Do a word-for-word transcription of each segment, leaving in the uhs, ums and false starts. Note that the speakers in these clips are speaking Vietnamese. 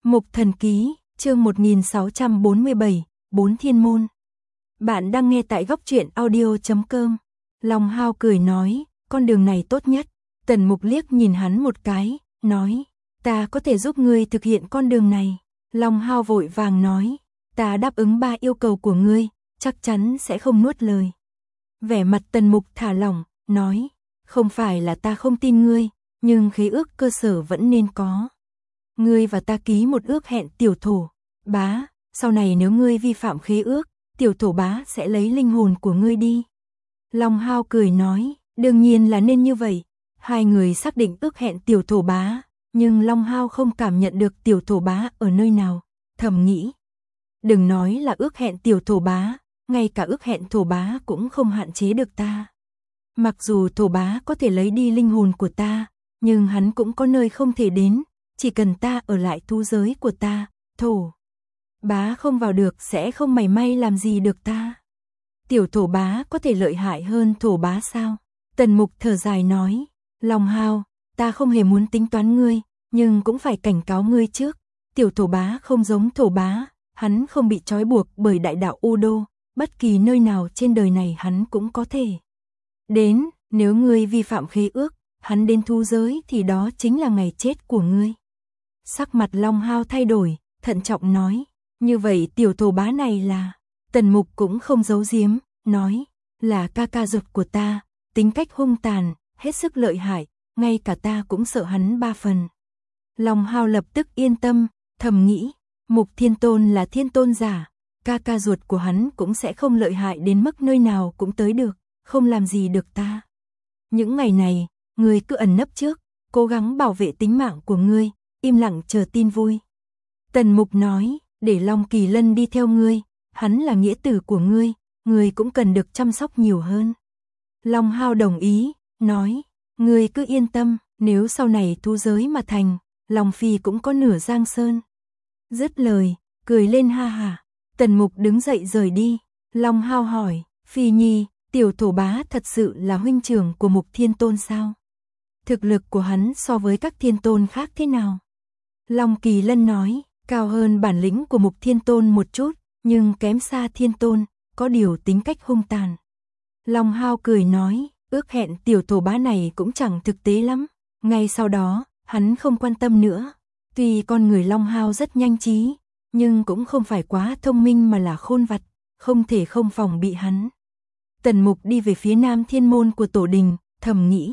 Mục Thần Ký, chương một nghìn sáu trăm bốn mươi bảy, Bốn Thiên Môn. Bạn đang nghe tại góc truyện audio chấm com. Long Hao cười nói, con đường này tốt nhất. Tần Mục liếc nhìn hắn một cái, nói, ta có thể giúp ngươi thực hiện con đường này. Long Hao vội vàng nói, ta đáp ứng ba yêu cầu của ngươi, chắc chắn sẽ không nuốt lời. Vẻ mặt Tần Mục thả lỏng, nói, không phải là ta không tin ngươi, nhưng khế ước cơ sở vẫn nên có. Ngươi và ta ký một ước hẹn tiểu thổ bá, sau này nếu ngươi vi phạm khế ước, tiểu thổ bá sẽ lấy linh hồn của ngươi đi. Long Hao cười nói, đương nhiên là nên như vậy. Hai người xác định ước hẹn tiểu thổ bá, nhưng Long Hao không cảm nhận được tiểu thổ bá ở nơi nào, thầm nghĩ. Đừng nói là ước hẹn tiểu thổ bá, ngay cả ước hẹn thổ bá cũng không hạn chế được ta. Mặc dù thổ bá có thể lấy đi linh hồn của ta, nhưng hắn cũng có nơi không thể đến, chỉ cần ta ở lại thú giới của ta, thổ bá không vào được sẽ không mảy may làm gì được ta. Tiểu thổ bá có thể lợi hại hơn thổ bá sao? Tần Mục thở dài nói, Long Hao, ta không hề muốn tính toán ngươi, nhưng cũng phải cảnh cáo ngươi trước. Tiểu thổ bá không giống thổ bá, hắn không bị trói buộc bởi đại đạo U Đô, bất kỳ nơi nào trên đời này hắn cũng có thể đến, nếu ngươi vi phạm khế ước, hắn đến thú giới thì đó chính là ngày chết của ngươi. Sắc mặt Long Hao thay đổi, thận trọng nói, như vậy tiểu thổ bá này là... Tần Mục cũng không giấu giếm, nói, là ca ca ruột của ta, tính cách hung tàn, hết sức lợi hại, ngay cả ta cũng sợ hắn ba phần. Long Hao lập tức yên tâm, thầm nghĩ, Mục Thiên Tôn là thiên tôn giả, ca ca ruột của hắn cũng sẽ không lợi hại đến mức nơi nào cũng tới được, không làm gì được ta. Những ngày này, ngươi cứ ẩn nấp trước, cố gắng bảo vệ tính mạng của ngươi, im lặng chờ tin vui. Tần Mục nói, để Long Kỳ Lân đi theo ngươi, hắn là nghĩa tử của ngươi, ngươi cũng cần được chăm sóc nhiều hơn. Long Hao đồng ý, nói, ngươi cứ yên tâm, nếu sau này thú giới mà thành, Long Phi cũng có nửa Giang Sơn. Dứt lời, cười lên ha hả. Tần Mục đứng dậy rời đi. Long Hao hỏi, Phi Nhi, tiểu thổ bá thật sự là huynh trưởng của Mục Thiên Tôn sao? Thực lực của hắn so với các thiên tôn khác thế nào? Long Kỳ Lân nói, cao hơn bản lĩnh của Mục Thiên Tôn một chút, nhưng kém xa thiên tôn, có điều tính cách hung tàn. Long Hao cười nói, ước hẹn tiểu thổ bá này cũng chẳng thực tế lắm. Ngay sau đó, hắn không quan tâm nữa. Tuy con người Long Hao rất nhanh trí, nhưng cũng không phải quá thông minh mà là khôn vặt, không thể không phòng bị hắn. Tần Mục đi về phía nam thiên môn của tổ đình, thầm nghĩ.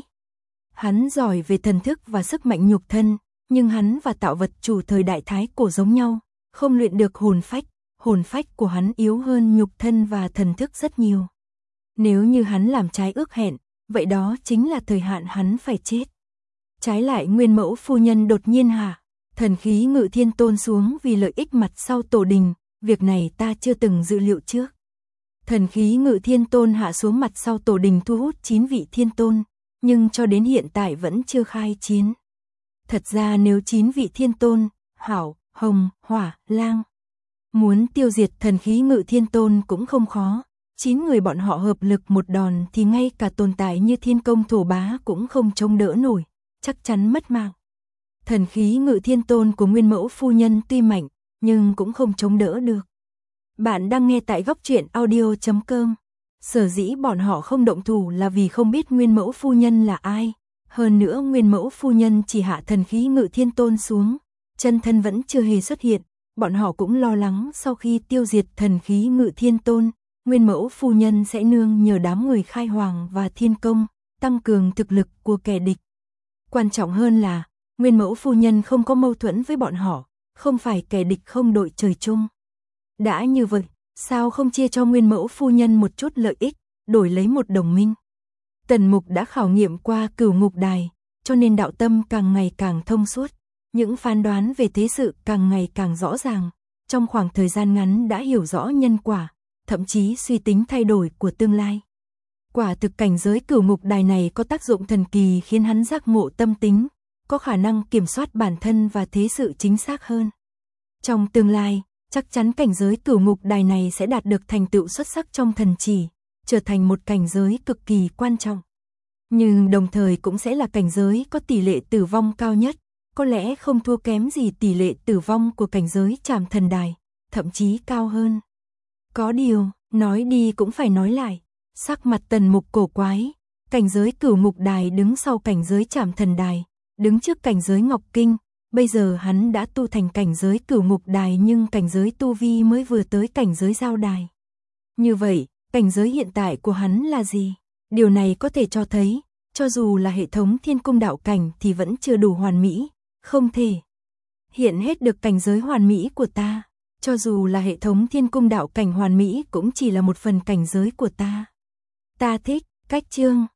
Hắn giỏi về thần thức và sức mạnh nhục thân, nhưng hắn và tạo vật chủ thời đại thái cổ giống nhau, không luyện được hồn phách. Hồn phách của hắn yếu hơn nhục thân và thần thức rất nhiều. Nếu như hắn làm trái ước hẹn, vậy đó chính là thời hạn hắn phải chết. Trái lại Nguyên Mẫu phu nhân đột nhiên hạ thần khí Ngự Thiên Tôn xuống vì lợi ích mặt sau tổ đình, việc này ta chưa từng dự liệu trước. Thần khí Ngự Thiên Tôn hạ xuống mặt sau tổ đình thu hút chín vị thiên tôn, nhưng cho đến hiện tại vẫn chưa khai chiến. Thật ra nếu chín vị thiên tôn, Hảo, Hồng, Hỏa, Lang, muốn tiêu diệt thần khí Ngự Thiên Tôn cũng không khó, chín người bọn họ hợp lực một đòn thì ngay cả tồn tại như Thiên Công thổ bá cũng không chống đỡ nổi, chắc chắn mất mạng. Thần khí Ngự Thiên Tôn của Nguyên Mẫu phu nhân tuy mạnh, nhưng cũng không chống đỡ được. Bạn đang nghe tại góc truyện audio chấm com. Sở dĩ bọn họ không động thủ là vì không biết Nguyên Mẫu phu nhân là ai. Hơn nữa Nguyên Mẫu phu nhân chỉ hạ thần khí Ngự Thiên Tôn xuống, chân thân vẫn chưa hề xuất hiện. Bọn họ cũng lo lắng sau khi tiêu diệt thần khí Ngự Thiên Tôn, Nguyên Mẫu phu nhân sẽ nương nhờ đám người Khai Hoàng và Thiên Công, tăng cường thực lực của kẻ địch. Quan trọng hơn là, Nguyên Mẫu phu nhân không có mâu thuẫn với bọn họ, không phải kẻ địch không đội trời chung. Đã như vậy, sao không chia cho Nguyên Mẫu phu nhân một chút lợi ích, đổi lấy một đồng minh? Tần Mục đã khảo nghiệm qua Cửu Ngục Đài, cho nên đạo tâm càng ngày càng thông suốt. Những phán đoán về thế sự càng ngày càng rõ ràng, trong khoảng thời gian ngắn đã hiểu rõ nhân quả, thậm chí suy tính thay đổi của tương lai. Quả thực cảnh giới Cửu Ngục Đài này có tác dụng thần kỳ khiến hắn giác ngộ tâm tính, có khả năng kiểm soát bản thân và thế sự chính xác hơn. Trong tương lai, chắc chắn cảnh giới Cửu Ngục Đài này sẽ đạt được thành tựu xuất sắc trong thần chỉ, trở thành một cảnh giới cực kỳ quan trọng. Nhưng đồng thời cũng sẽ là cảnh giới có tỷ lệ tử vong cao nhất. có lẽ không thua kém gì tỷ lệ tử vong của cảnh giới Trảm Thần Đài, thậm chí cao hơn. Có điều, nói đi cũng phải nói lại, sắc mặt Tần Mục cổ quái, cảnh giới Cửu Ngục Đài đứng sau cảnh giới Trảm Thần Đài, đứng trước cảnh giới Ngọc Kinh, bây giờ hắn đã tu thành cảnh giới Cửu Ngục Đài nhưng cảnh giới tu vi mới vừa tới cảnh giới Giao Đài. Như vậy, cảnh giới hiện tại của hắn là gì? Điều này có thể cho thấy, cho dù là hệ thống Thiên Cung đạo cảnh thì vẫn chưa đủ hoàn mỹ, không thể hiện hết được cảnh giới hoàn mỹ của ta. Cho dù là hệ thống Thiên Cung đạo cảnh hoàn mỹ cũng chỉ là một phần cảnh giới của ta. Ta thích cách chương